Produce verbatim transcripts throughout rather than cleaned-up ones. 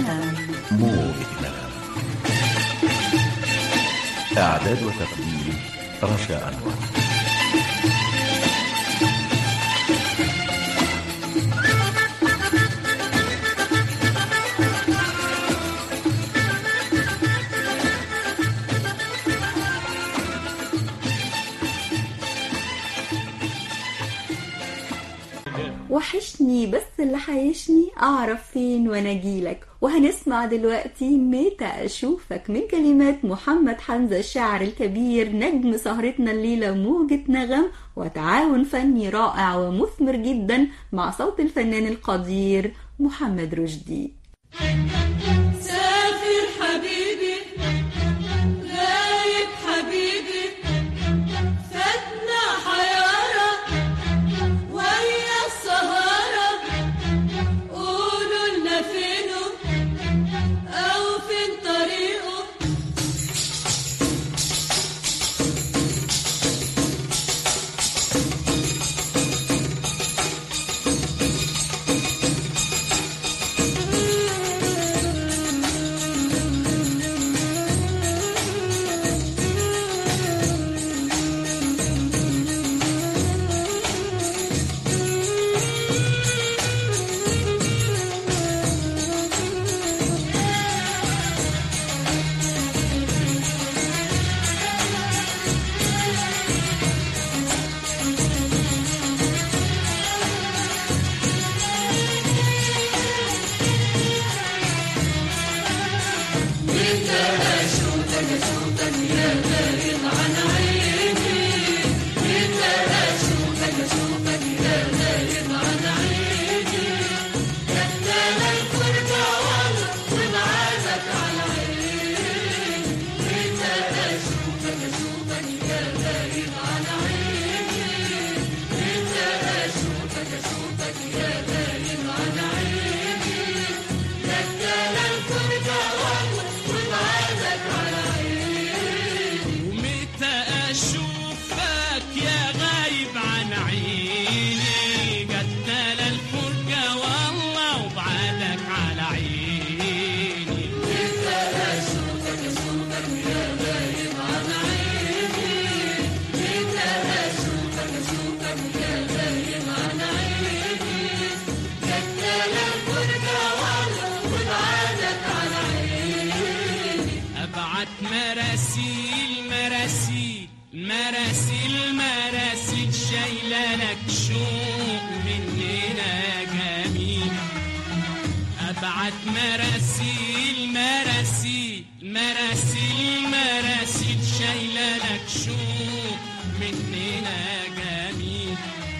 نغم. موجة نغم. إعداد وتقديم رشا أنور. وحشني بس اللي حيشني أعرف فين وأنا أجيلك. وهنسمع دلوقتي متى أشوفك من كلمات محمد حمزة الشاعر الكبير نجم سهرتنا الليلة موجة نغم، وتعاون فني رائع ومثمر جدا مع صوت الفنان القدير محمد رشدي. سافر حبيبي غايب حبيبي فاتنا حيارة ويا السهارة قولوا لنا فينه أو فين طريقه. مراسيل مراسيل مراسيل مراسيل شايله لك شوق مننا جميل. ابعت مراسيل مراسيل مراسيل مراسيل شايله لك شوق مننا جميل.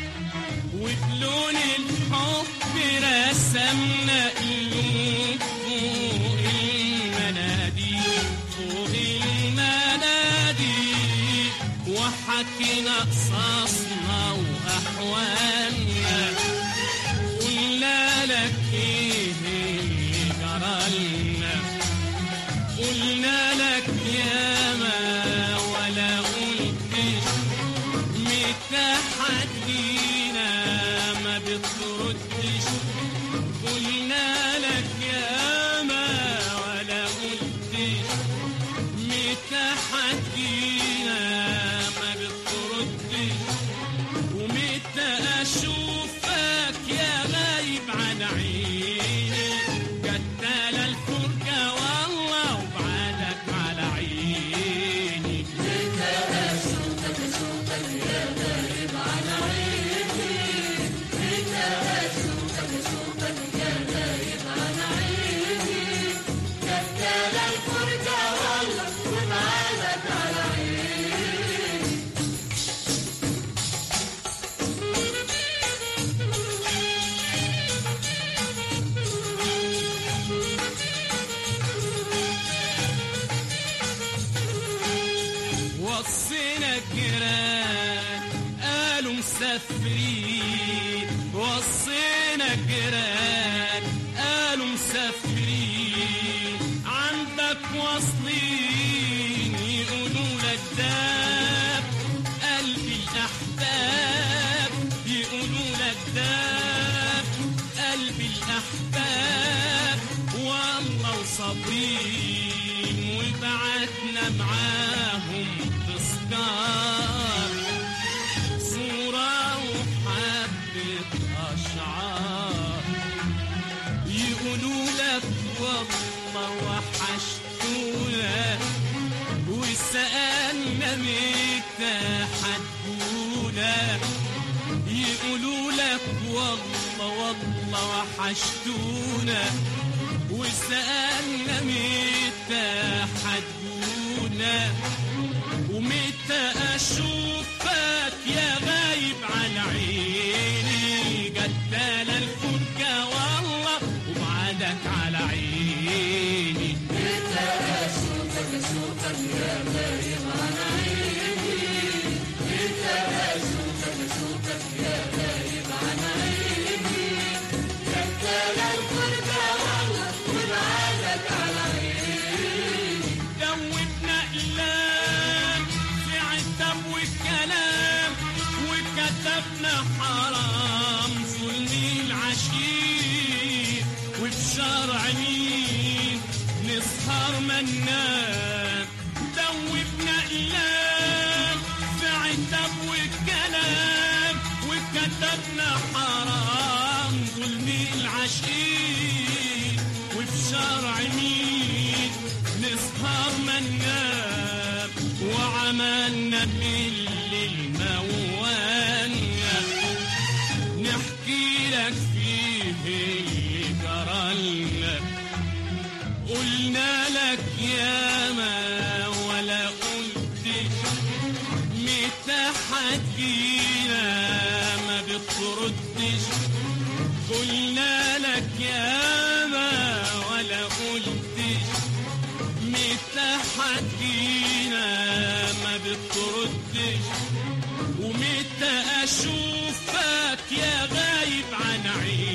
وبلون الحب رسمنا قلوب فوق المناديل فوق المناديل، وحكينا قصصنا وأحوالنا، قلنا لك إيه اللي جرالنا، قلنا لك ياما ولا قلتش متى حدينا ما بتردش، قلنا لك ياما ولا قلتش متى حدينا ما بتردش، ومتى أشوفك يا غايب عن عيني، قتال الفرقة والله وبعدك على عيني. متى أشوفك أشوفك يا غايب عن عيني، متى أشوفك أشوفك يا غايب عن عيني، قتال الفرقة والله وبعدك على عيني. وصينا الجيران قالوا مسافرين، وصينا الجيران قالوا مسافرين، عندك واصلين يقولوا لك داب قلبي الأحباب، يقولوا لك داب قلبي الأحباب، والله صابرين وبعتنا معاهم تذكار صورة وحبة أشعار يقولوا لك والله وحشتونا وسألنا متى حتجونا يقولوا لك والله والله وحشتونا وسألنا متى حتجونا ومتى أشوفك يا غايب عن عيني جدال الفرجة والله وبعدك على عيني متى أشوفك أشوفك يا غايب عن عيني متى أشوفك أشوفك يا غايب عن عيني جدال الفرجة والله وبعدك على عيني دوبنا أقلام في عتاب والكلام وكتبنا حرام ظلم العشير وبشرع مين نسهر ما ننام دوبنا أقلام في عتاب والكلام وكتبنا حرام ظلم العشير وبشرع مين نسهر ما ننام وعملنا بالليل موانيا نحكي لك فيه اللي جرالنا قلنا لك ياما ولا قلتش متى حتجينا ما بتردش قلنا لك ياما ولا قلتش متى حتجينا ما بتردش ومتى أشوفك يا غايب عن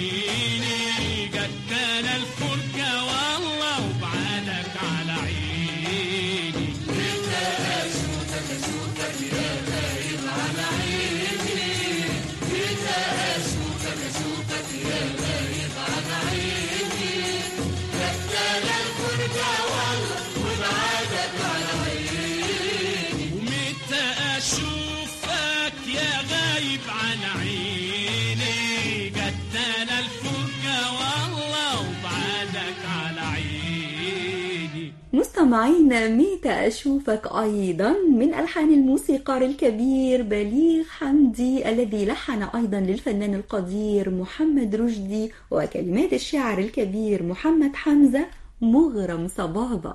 عيني جدنا الفرجة والله وبعدك على عيني متى أشوفك أشوفك يا غايب عن عيني متى أشوفك أشوفك يا غايب عن عيني جدنا الفرجة والله وبعدك على عيني ومتى أشوفك يا غايب عن عيني جدنا الفرجة والله وبعدك على عيني. مستمعينا متى أشوفك أيضا من ألحان الموسيقار الكبير بليغ حمدي الذي لحن أيضا للفنان القدير محمد رشدي وكلمات الشاعر الكبير محمد حمزة مغرم صبابة.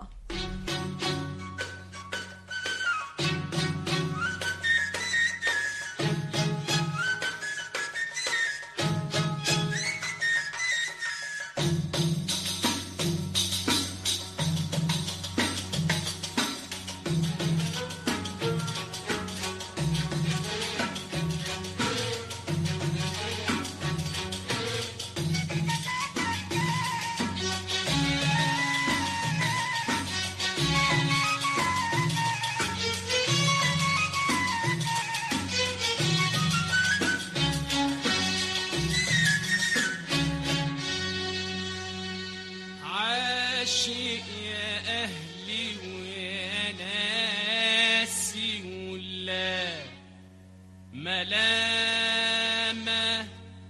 ملامة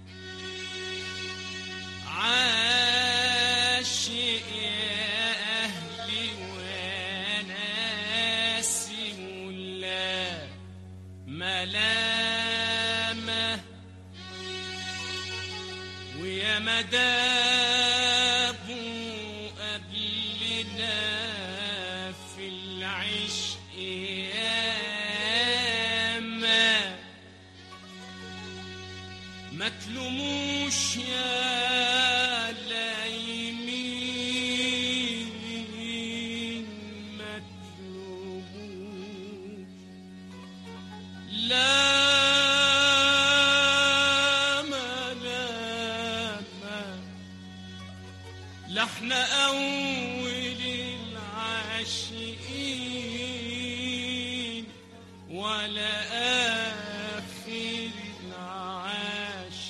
عاشق يا أهلي وناسي ولا ملامة ويا مدابو قبلنا في العشق ياما ما تلوموش يا لايمين ما تلوموش لا ملامة لا احنا أول العاشقين ولا آخر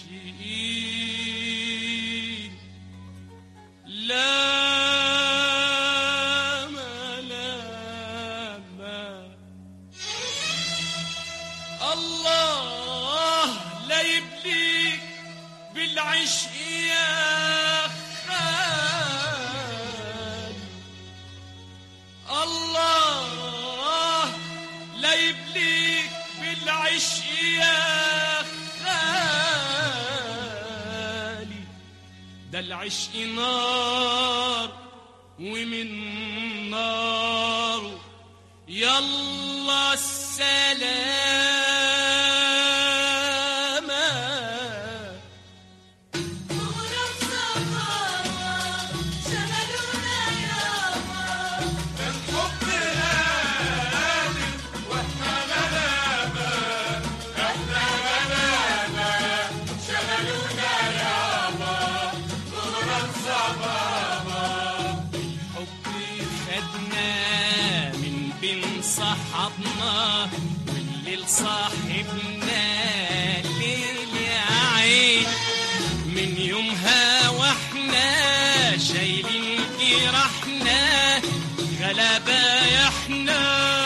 العاشقين لا العشق نار ومن ناره يلا السلامة. غرام صبابة شغلونا يابا، الحب قادر واحنا غلابة، احنا غلابة شغلونا يابا. غرام صبابة الحب خدنا من بين صحابنا، والليل صاحبنا ليل يا عين. من يومها واحنا شايلين جراحنا، غلابة احنا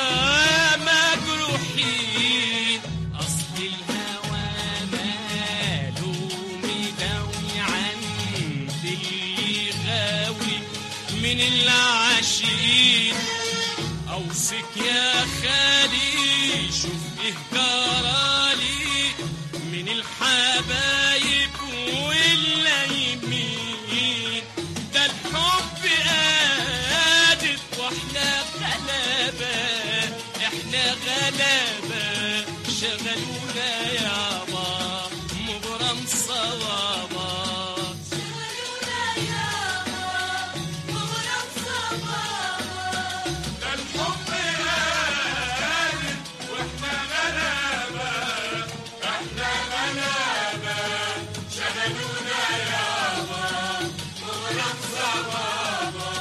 مجروحين. اصل الهوى ماله مداوي عند اللي غاوي من العاشقين. اوصيك يا خالي شوف ايه جرالي من الحبايب واللايمين. ده الحب قادر واحنا غلابة، احنا غلابة شغلونا يابا. مغرم صوابا شغلونا يابا. غرام صبابة ده الحب قادر واحنا غلابة، احنا غلابة شغلونا يابا. مغرم صوابا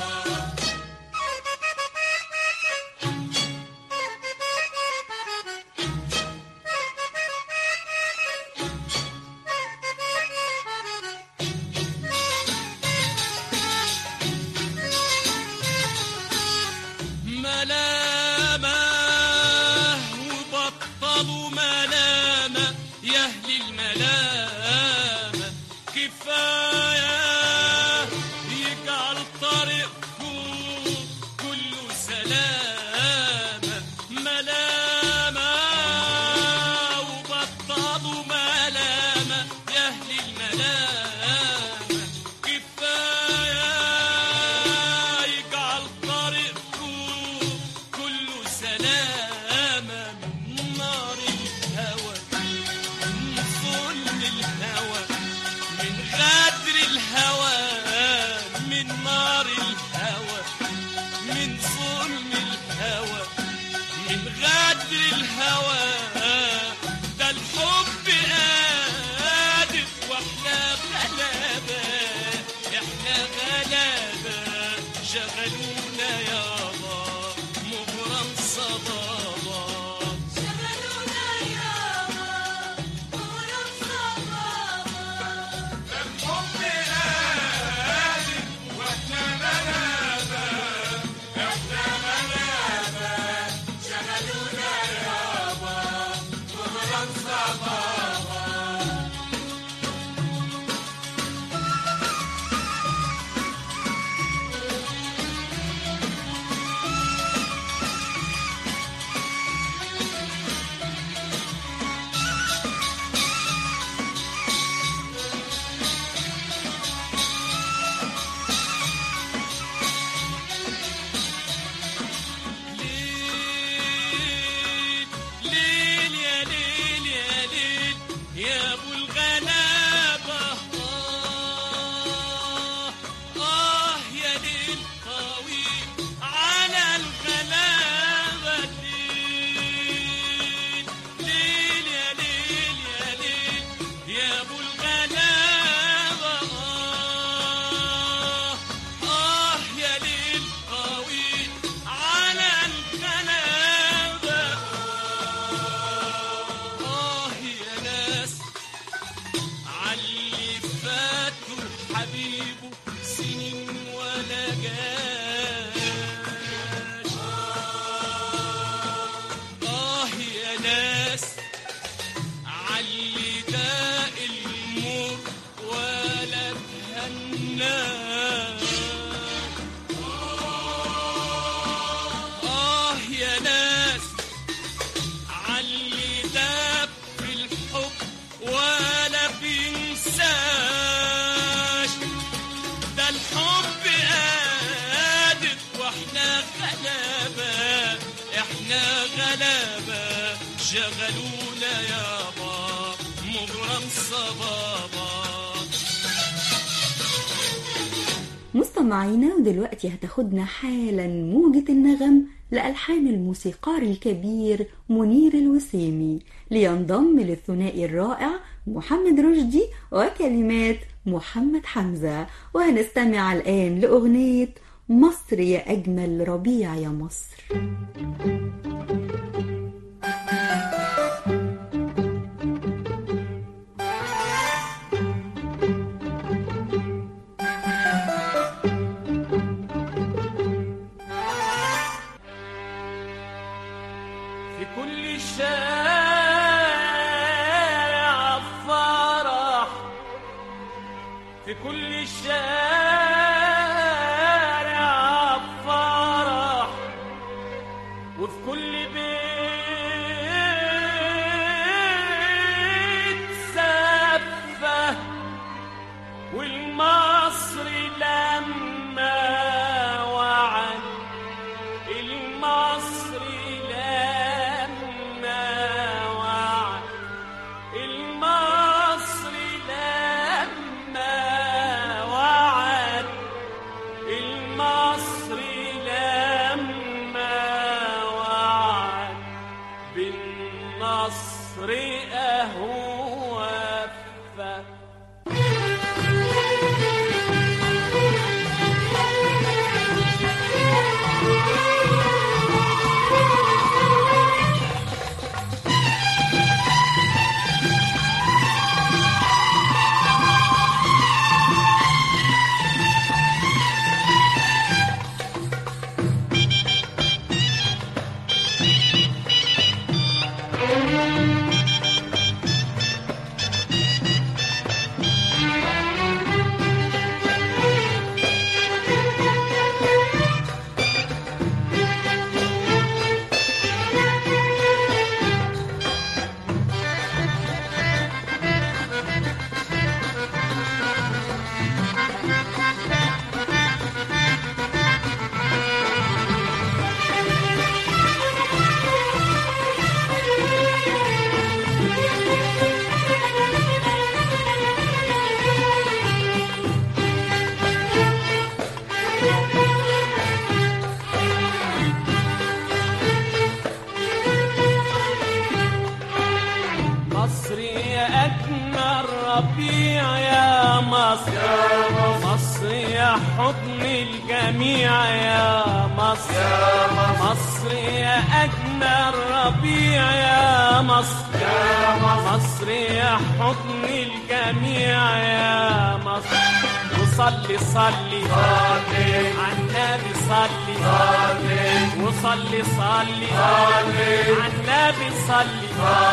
ملامة وبطلوا ملامة يا أهل الملامة. كفاية يجعل طريقكم كله سلامة. ملامة وبطلوا ملامة يا أهل الملامة. كفاية يجعل طريقكم كله سلامة. من نار الهوى من ظلم الهوى من غدر الهوى، من نار الهوى من ظلم الهوى من غدر الهوى. ده الحب قادر واحنا غلابة، احنا غلابة شغلونا يابا. مغرم صبابا شغلونا يابا. غرام صبابة الحب قادر واحنا غلابة، احنا غلابة شغلونا يابا. مغرم صبابا شغلونا يابا مغرم صبابا. مستمعينا، ودلوقتي هتاخدنا حالا موجة النغم لألحان الموسيقار الكبير منير الوسيمي، لينضم للثنائي الرائع محمد رشدي وكلمات محمد حمزة. وهنستمع الآن لأغنية مصر يا أجمل ربيع يا مصر. في كل شارع فرح، وفي كل بيت سفة، والمصري لما وعد، المصري لما وعد، المصري لما المصري لما وعد بالنصر أهو وفى. ربيع يا مصر، يا مصر يا حضن الجميع يا مصر، يا مصر يا أجمل ربيع يا مصر، يا مصر يا حضن الجميع يا مصر. وصلي صلي عالنبي صلي، وصلي صلي عالنبي صلي.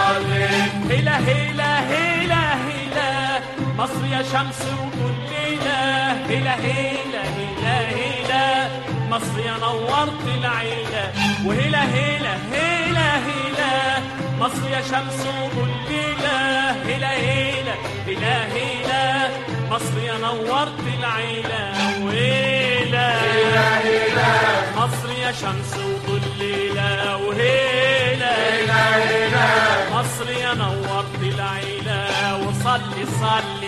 هلا هلا هلا هلا مصر يا شمس وكلنا، هلا هلا هلا هلا مصر يا نورت العيلة. وهلا هلا هلا هلا مصر يا شمس وكلنا، هلا هلا هلا هلا مصر يا نورت العيلة. وهلا هلا هلا مصر يا شمس وكلنا، وهلا هلا هلا مصر يا نورت العيلة. وصلي صلي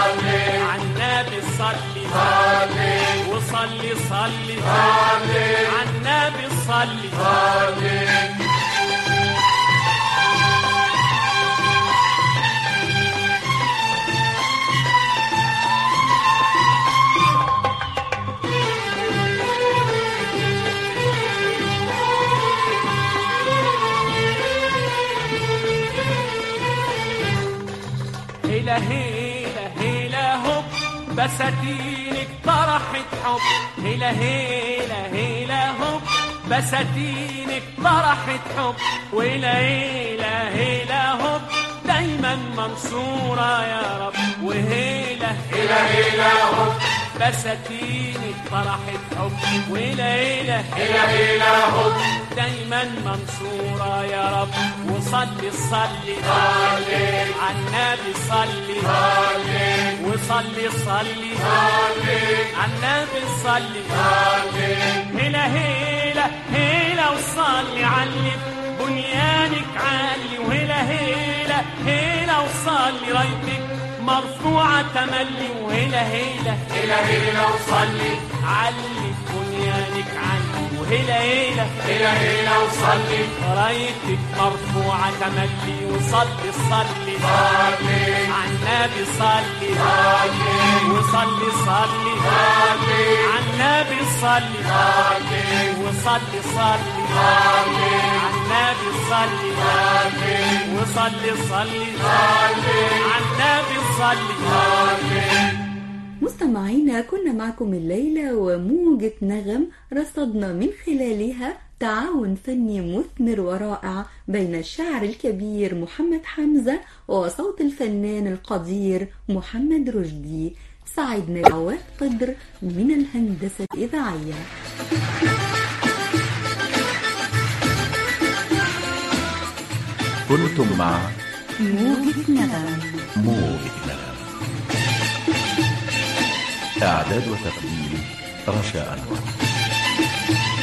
عالنبي صلي، وصلي صلي عالنبي صلي. هلا هلا هلا هوب بساتينك طرحت حب، هلا هلا هلا هوب بساتينك طرحت حب. وهلا هلا هلا هوب دايما منصورة يا رب. وهلا هلا هلا هوب بساتينك طرحت حب. وهلا هلا هلا هلا هوب دايما منصورة يا رب. وصلي صلي عالنبي صلي، وصلي صلي عالنبي صلي. هلا هلا هلا وصلي عاللي بنيانك عالي وهلا هلا هلا وصلي رايتك مرفوعة تملي وهلا هلا هلا هلا وصلي علي بنيانك عالي وهلا هلا هلا هلا وصلي رايتك مرفوعة تملي وصلي صلي صلي عالنبي صلي صلي وصلي صلي صلي عالنبي صلي صلي وصلي صلي صلي عالنبي صلي صلي وصلي صلي صلي عالنبي صلي صلي. مستمعينا، كنا معكم الليلة وموجة نغم رصدنا من خلالها تعاون فني مثمر ورائع بين الشاعر الكبير محمد حمزة وصوت الفنان القدير محمد رشدي. سعدنا عواد قدر من الهندسة الإذاعية. كنتم مع موجة نغم. موجة نغم. إعداد وتقديم رشا أنور.